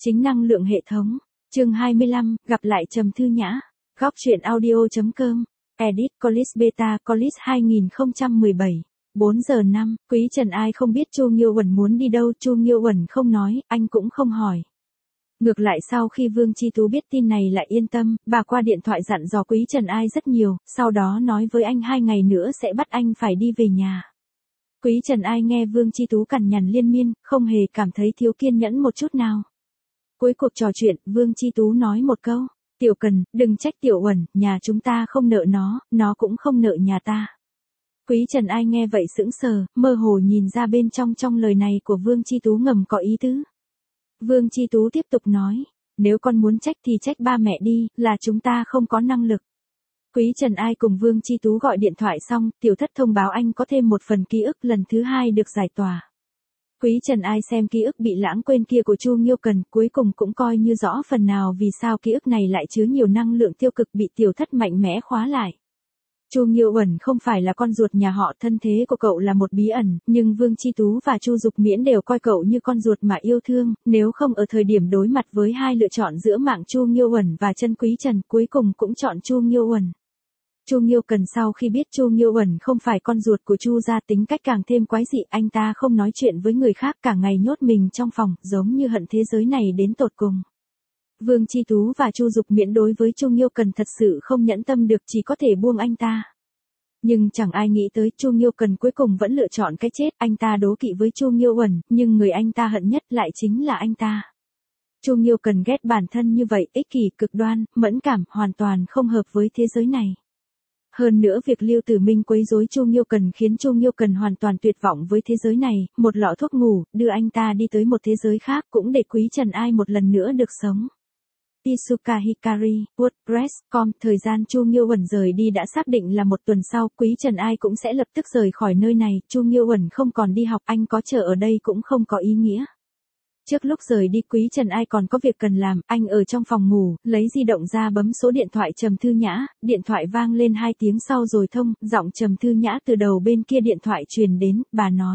Chính năng lượng hệ thống. Chương 25, gặp lại Trầm Thư Nhã. Góc truyện audio.com. Edit Colis Beta Colis 2017. 4 giờ 5, Quý Trần Ai không biết Chu Nghiêu Uẩn muốn đi đâu, Chu Nghiêu Uẩn không nói, anh cũng không hỏi. Ngược lại sau khi Vương Chi Tú biết tin này lại yên tâm, bà qua điện thoại dặn dò Quý Trần Ai rất nhiều, sau đó nói với anh 2 ngày nữa sẽ bắt anh phải đi về nhà. Quý Trần Ai nghe Vương Chi Tú cằn nhằn liên miên, không hề cảm thấy thiếu kiên nhẫn một chút nào. Cuối cuộc trò chuyện, Vương Chi Tú nói một câu, Tiểu Cần, đừng trách Tiểu Uẩn, nhà chúng ta không nợ nó cũng không nợ nhà ta. Quý Trần Ai nghe vậy sững sờ, mơ hồ nhìn ra bên trong lời này của Vương Chi Tú ngầm có ý tứ. Vương Chi Tú tiếp tục nói, nếu con muốn trách thì trách ba mẹ đi, là chúng ta không có năng lực. Quý Trần Ai cùng Vương Chi Tú gọi điện thoại xong, tiểu thất thông báo anh có thêm một phần ký ức lần thứ 2 được giải tỏa. Quý Trần Ai xem ký ức bị lãng quên kia của Chu Nghiêu Cần, cuối cùng cũng coi như rõ phần nào vì sao ký ức này lại chứa nhiều năng lượng tiêu cực bị tiểu thất mạnh mẽ khóa lại. Chu Nghiêu Uẩn không phải là con ruột nhà họ, thân thế của cậu là một bí ẩn, nhưng Vương Chi Tú và Chu Dục Miễn đều coi cậu như con ruột mà yêu thương, nếu không ở thời điểm đối mặt với hai lựa chọn giữa mạng Chu Nghiêu Uẩn và Chân Quý Trần, cuối cùng cũng chọn Chu Nghiêu Uẩn. Chu Nghiêu Cần sau khi biết Chu Nghiêu Uẩn không phải con ruột của Chu gia tính cách càng thêm quái dị, anh ta không nói chuyện với người khác, cả ngày nhốt mình trong phòng, giống như hận thế giới này đến tột cùng. Vương Chi Tú và Chu Dục Miễn đối với Chu Nghiêu Cần thật sự không nhẫn tâm được, chỉ có thể buông anh ta. Nhưng chẳng ai nghĩ tới Chu Nghiêu Cần cuối cùng vẫn lựa chọn cái chết, anh ta đố kỵ với Chu Nghiêu Uẩn, nhưng người anh ta hận nhất lại chính là anh ta. Chu Nghiêu Cần ghét bản thân như vậy, ích kỷ, cực đoan, mẫn cảm, hoàn toàn không hợp với thế giới này. Hơn nữa việc Lưu Tử Minh quấy rối Chu Nghiêu Cần khiến Chu Nghiêu Cần hoàn toàn tuyệt vọng với thế giới này, một lọ thuốc ngủ, đưa anh ta đi tới một thế giới khác cũng để Quý Trần Ai một lần nữa được sống. Tisuka Hikari, WordPress.com, thời gian Chu Nghiêu Uẩn rời đi đã xác định là 1 tuần sau, Quý Trần Ai cũng sẽ lập tức rời khỏi nơi này, Chu Nghiêu Uẩn không còn đi học, anh có chờ ở đây cũng không có ý nghĩa. Trước lúc rời đi Quý Trần Ai còn có việc cần làm, anh ở trong phòng ngủ, lấy di động ra bấm số điện thoại Trầm Thư Nhã, điện thoại vang lên 2 tiếng sau rồi thông, giọng Trầm Thư Nhã từ đầu bên kia điện thoại truyền đến, bà nói.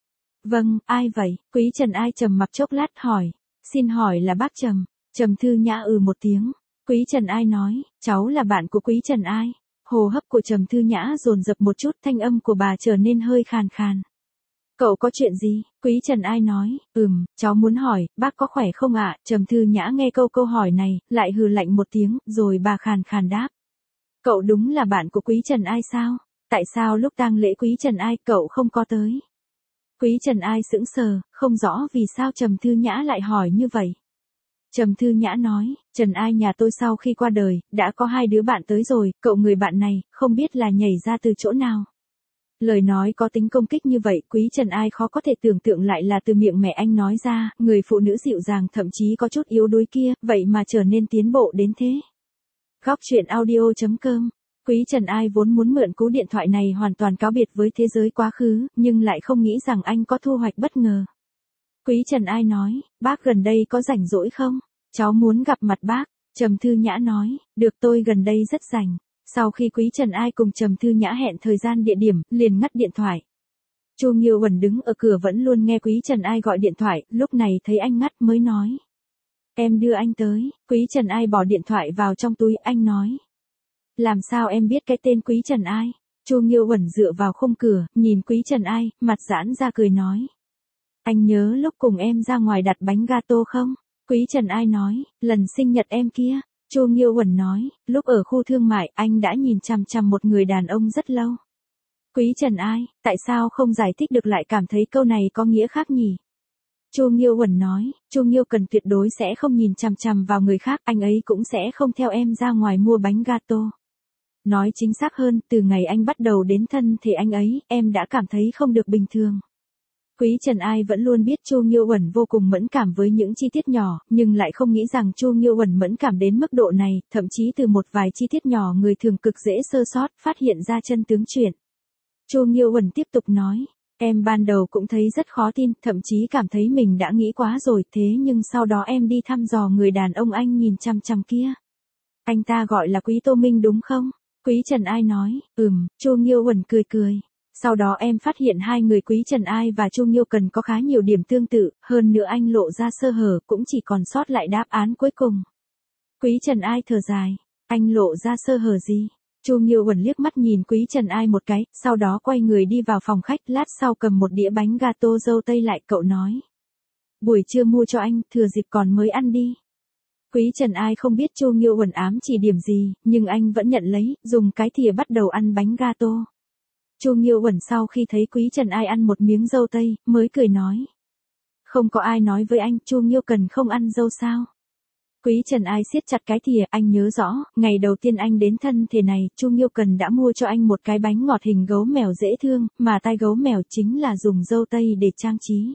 Vâng, ai vậy? Quý Trần Ai trầm mặc chốc lát hỏi, xin hỏi là bác Trầm. Trầm Thư Nhã một tiếng. Quý Trần Ai nói, cháu là bạn của Quý Trần Ai. Hô hấp của Trầm Thư Nhã dồn dập một chút, thanh âm của bà trở nên hơi khàn khàn. Cậu có chuyện gì? Quý Trần Ai nói, cháu muốn hỏi, bác có khỏe không ạ? Trầm Thư Nhã nghe câu hỏi này, lại hừ lạnh một tiếng, rồi bà khàn khàn đáp. Cậu đúng là bạn của Quý Trần Ai sao? Tại sao lúc tang lễ Quý Trần Ai cậu không có tới? Quý Trần Ai sững sờ, không rõ vì sao Trầm Thư Nhã lại hỏi như vậy. Trầm Thư Nhã nói, Trần Ai nhà tôi sau khi qua đời, đã có 2 đứa bạn tới rồi, cậu người bạn này, không biết là nhảy ra từ chỗ nào. Lời nói có tính công kích như vậy, Quý Trần Ai khó có thể tưởng tượng lại là từ miệng mẹ anh nói ra, người phụ nữ dịu dàng thậm chí có chút yếu đuối kia, vậy mà trở nên tiến bộ đến thế. Góc truyện audio.com. Quý Trần Ai vốn muốn mượn cú điện thoại này hoàn toàn cáo biệt với thế giới quá khứ, nhưng lại không nghĩ rằng anh có thu hoạch bất ngờ. Quý Trần Ai nói, bác gần đây có rảnh rỗi không? Cháu muốn gặp mặt bác. Trầm Thư Nhã nói, được, tôi gần đây rất rảnh. Sau khi Quý Trần Ai cùng Trầm Thư Nhã hẹn thời gian địa điểm, liền ngắt điện thoại. Chu Nghiêu Uẩn đứng ở cửa vẫn luôn nghe Quý Trần Ai gọi điện thoại, lúc này thấy anh ngắt mới nói. Em đưa anh tới. Quý Trần Ai bỏ điện thoại vào trong túi, anh nói. Làm sao em biết cái tên Quý Trần Ai? Chu Nghiêu Uẩn dựa vào khung cửa, nhìn Quý Trần Ai, mặt giãn ra cười nói. Anh nhớ lúc cùng em ra ngoài đặt bánh gato không? Quý Trần Ai nói, lần sinh nhật em kia. Chu Nghiêu Uẩn nói, lúc ở khu thương mại anh đã nhìn chằm chằm một người đàn ông rất lâu. Quý Trần Ai, tại sao không giải thích được lại cảm thấy câu này có nghĩa khác nhỉ? Chu Nghiêu Uẩn nói, Chu Nghiêu Cần tuyệt đối sẽ không nhìn chằm chằm vào người khác, anh ấy cũng sẽ không theo em ra ngoài mua bánh gato. Nói chính xác hơn, từ ngày anh bắt đầu đến thân thể anh ấy, em đã cảm thấy không được bình thường. Quý Trần Ai vẫn luôn biết Chu Nghiêu Uẩn vô cùng mẫn cảm với những chi tiết nhỏ, nhưng lại không nghĩ rằng Chu Nghiêu Uẩn mẫn cảm đến mức độ này, thậm chí từ một vài chi tiết nhỏ người thường cực dễ sơ sót, phát hiện ra chân tướng chuyện. Chu Nghiêu Uẩn tiếp tục nói, em ban đầu cũng thấy rất khó tin, thậm chí cảm thấy mình đã nghĩ quá rồi, thế nhưng sau đó em đi thăm dò người đàn ông anh nhìn chằm chằm kia. Anh ta gọi là Quý Tô Minh đúng không? Quý Trần Ai nói, Chu Nghiêu Uẩn cười cười. Sau đó em phát hiện hai người Quý Trần Ai và Chu Nghiêu Cần có khá nhiều điểm tương tự, hơn nữa anh lộ ra sơ hở cũng chỉ còn sót lại đáp án cuối cùng. Quý Trần Ai thở dài, anh lộ ra sơ hở gì? Chu Nghiêu Uẩn liếc mắt nhìn Quý Trần Ai một cái, sau đó quay người đi vào phòng khách, lát sau cầm một đĩa bánh gato dâu tây lại, cậu nói. Buổi trưa mua cho anh, thừa dịp còn mới ăn đi. Quý Trần Ai không biết Chu Nghiêu Uẩn ám chỉ điểm gì, nhưng anh vẫn nhận lấy, dùng cái thìa bắt đầu ăn bánh gato. Chu Nghiêu Uẩn sau khi thấy Quý Trần Ai ăn một miếng dâu tây, mới cười nói. Không có ai nói với anh, Chu Nghiêu Cần không ăn dâu sao? Quý Trần Ai siết chặt cái thìa, anh nhớ rõ, ngày đầu tiên anh đến thân thể này, Chu Nghiêu Cần đã mua cho anh một cái bánh ngọt hình gấu mèo dễ thương, mà tai gấu mèo chính là dùng dâu tây để trang trí.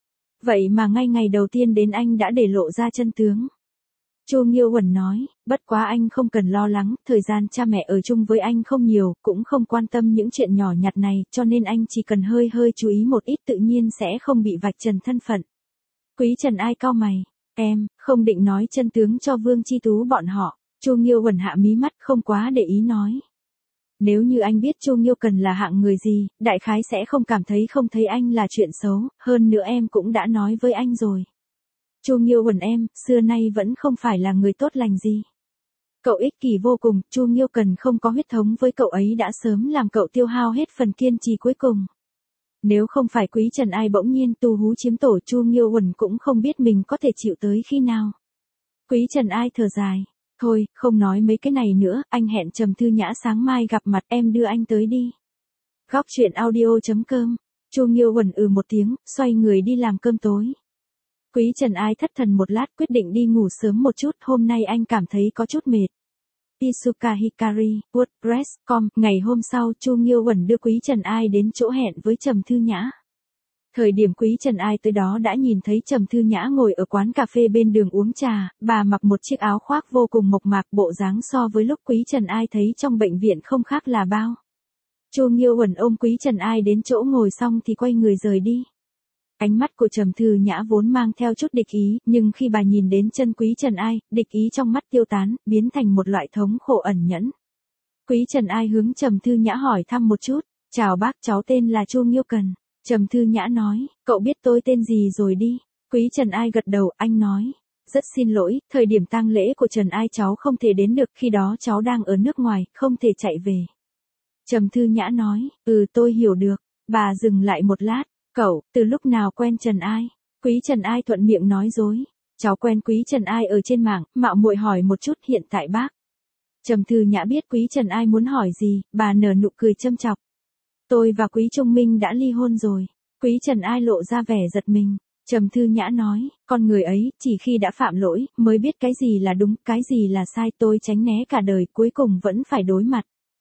Vậy mà ngay ngày đầu tiên đến anh đã để lộ ra chân tướng. Chu Nghiêu Uẩn nói, bất quá anh không cần lo lắng, thời gian cha mẹ ở chung với anh không nhiều, cũng không quan tâm những chuyện nhỏ nhặt này, cho nên anh chỉ cần hơi chú ý một ít tự nhiên sẽ không bị vạch trần thân phận. Quý Trần Ai cau mày, em, không định nói chân tướng cho Vương Chi Tú bọn họ. Chu Nghiêu Uẩn hạ mí mắt không quá để ý nói. Nếu như anh biết Chu Nghiêu Cần là hạng người gì, đại khái sẽ không cảm thấy không thấy anh là chuyện xấu, hơn nữa em cũng đã nói với anh rồi. Chu Nghiêu Uẩn em, xưa nay vẫn không phải là người tốt lành gì. Cậu ích kỷ vô cùng, Chu Nghiêu Cần không có huyết thống với cậu ấy đã sớm làm cậu tiêu hao hết phần kiên trì cuối cùng. Nếu không phải Quý Trần Ai bỗng nhiên tu hú chiếm tổ, Chu Nghiêu Uẩn cũng không biết mình có thể chịu tới khi nào. Quý Trần Ai thở dài, thôi, không nói mấy cái này nữa, anh hẹn Trầm Thư Nhã sáng mai gặp mặt, em đưa anh tới đi. Góc truyện audio.com. Chu Nghiêu Uẩn một tiếng, xoay người đi làm cơm tối. Quý Trần Ai thất thần một lát, quyết định đi ngủ sớm một chút, hôm nay anh cảm thấy có chút mệt. Isuka Hikari, WordPress.com. Ngày hôm sau, Chu Nghiêu Uẩn đưa Quý Trần Ai đến chỗ hẹn với Trầm Thư Nhã. Thời điểm Quý Trần Ai tới đó đã nhìn thấy Trầm Thư Nhã ngồi ở quán cà phê bên đường uống trà, bà mặc một chiếc áo khoác vô cùng mộc mạc, bộ dáng so với lúc Quý Trần Ai thấy trong bệnh viện không khác là bao. Chu Nghiêu Uẩn ôm Quý Trần Ai đến chỗ ngồi xong thì quay người rời đi. Ánh mắt của Trầm Thư Nhã vốn mang theo chút địch ý, nhưng khi bà nhìn đến chân Quý Trần Ai, địch ý trong mắt tiêu tán, biến thành một loại thống khổ ẩn nhẫn. Quý Trần Ai hướng Trầm Thư Nhã hỏi thăm một chút, chào bác, cháu tên là Chu Nghiêu Cần. Trầm Thư Nhã nói, cậu biết tôi tên gì rồi đi. Quý Trần Ai gật đầu, anh nói, rất xin lỗi, thời điểm tang lễ của Trần Ai cháu không thể đến được, khi đó cháu đang ở nước ngoài, không thể chạy về. Trầm Thư Nhã nói, tôi hiểu được. Bà dừng lại một lát, cậu, từ lúc nào quen Trần Ai? Quý Trần Ai thuận miệng nói dối, cháu quen Quý Trần Ai ở trên mạng, mạo muội hỏi một chút, hiện tại bác. Trầm Thư Nhã biết Quý Trần Ai muốn hỏi gì, bà nở nụ cười châm chọc. Tôi và Quý Trung Minh đã ly hôn rồi. Quý Trần Ai lộ ra vẻ giật mình. Trầm Thư Nhã nói, con người ấy, chỉ khi đã phạm lỗi, mới biết cái gì là đúng, cái gì là sai, tôi tránh né cả đời, cuối cùng vẫn phải đối mặt.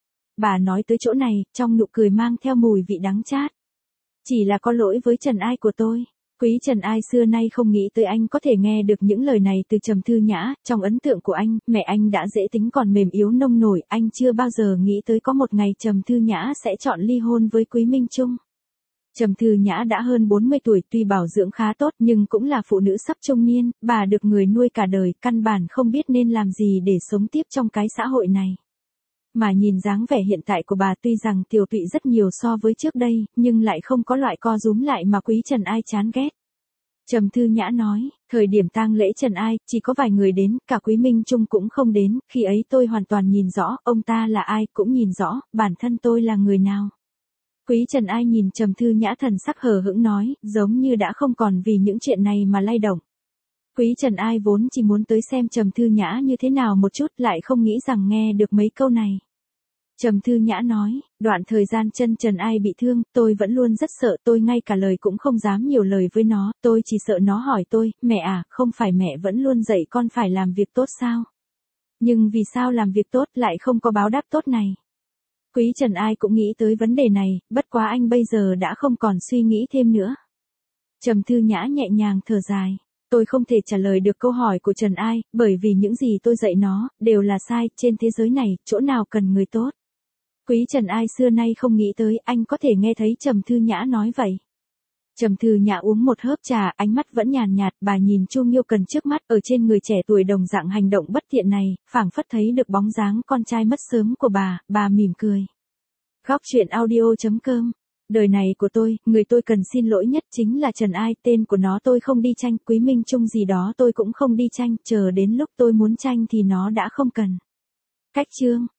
Bà nói tới chỗ này, trong nụ cười mang theo mùi vị đắng chát. Chỉ là có lỗi với Trần Ai của tôi. Quý Trần Ai xưa nay không nghĩ tới anh có thể nghe được những lời này từ Trầm Thư Nhã, trong ấn tượng của anh, mẹ anh đã dễ tính còn mềm yếu nông nổi, anh chưa bao giờ nghĩ tới có một ngày Trầm Thư Nhã sẽ chọn ly hôn với Quý Minh Trung. Trầm Thư Nhã đã hơn 40 tuổi, tuy bảo dưỡng khá tốt nhưng cũng là phụ nữ sắp trung niên, bà được người nuôi cả đời, căn bản không biết nên làm gì để sống tiếp trong cái xã hội này. Mà nhìn dáng vẻ hiện tại của bà tuy rằng tiều tụy rất nhiều so với trước đây, nhưng lại không có loại co rúm lại mà Quý Trần Ai chán ghét. Trầm Thư Nhã nói, thời điểm tang lễ Trần Ai, chỉ có vài người đến, cả Quý Minh Trung cũng không đến, khi ấy tôi hoàn toàn nhìn rõ, ông ta là ai, cũng nhìn rõ, bản thân tôi là người nào. Quý Trần Ai nhìn Trầm Thư Nhã thần sắc hờ hững nói, giống như đã không còn vì những chuyện này mà lay động. Quý Trần Ai vốn chỉ muốn tới xem Trầm Thư Nhã như thế nào một chút, lại không nghĩ rằng nghe được mấy câu này. Trầm Thư Nhã nói, đoạn thời gian chân Trần Ai bị thương, tôi vẫn luôn rất sợ, tôi ngay cả lời cũng không dám nhiều lời với nó, tôi chỉ sợ nó hỏi tôi, mẹ à, không phải mẹ vẫn luôn dạy con phải làm việc tốt sao? Nhưng vì sao làm việc tốt lại không có báo đáp tốt này? Quý Trần Ai cũng nghĩ tới vấn đề này, bất quá anh bây giờ đã không còn suy nghĩ thêm nữa. Trầm Thư Nhã nhẹ nhàng thở dài. Tôi không thể trả lời được câu hỏi của Trần Ai, bởi vì những gì tôi dạy nó, đều là sai, trên thế giới này, chỗ nào cần người tốt. Quý Trần Ai xưa nay không nghĩ tới, anh có thể nghe thấy Trầm Thư Nhã nói vậy. Trầm Thư Nhã uống một hớp trà, ánh mắt vẫn nhàn nhạt, bà nhìn Chu Nghiêu Cần trước mắt, ở trên người trẻ tuổi đồng dạng hành động bất thiện này, phảng phất thấy được bóng dáng con trai mất sớm của bà mỉm cười. Góc truyện audio.com Đời này của tôi, người tôi cần xin lỗi nhất chính là Trần Ai, tên của nó tôi không đi tranh, Quý Minh Trung gì đó tôi cũng không đi tranh, chờ đến lúc tôi muốn tranh thì nó đã không cần. Cách chương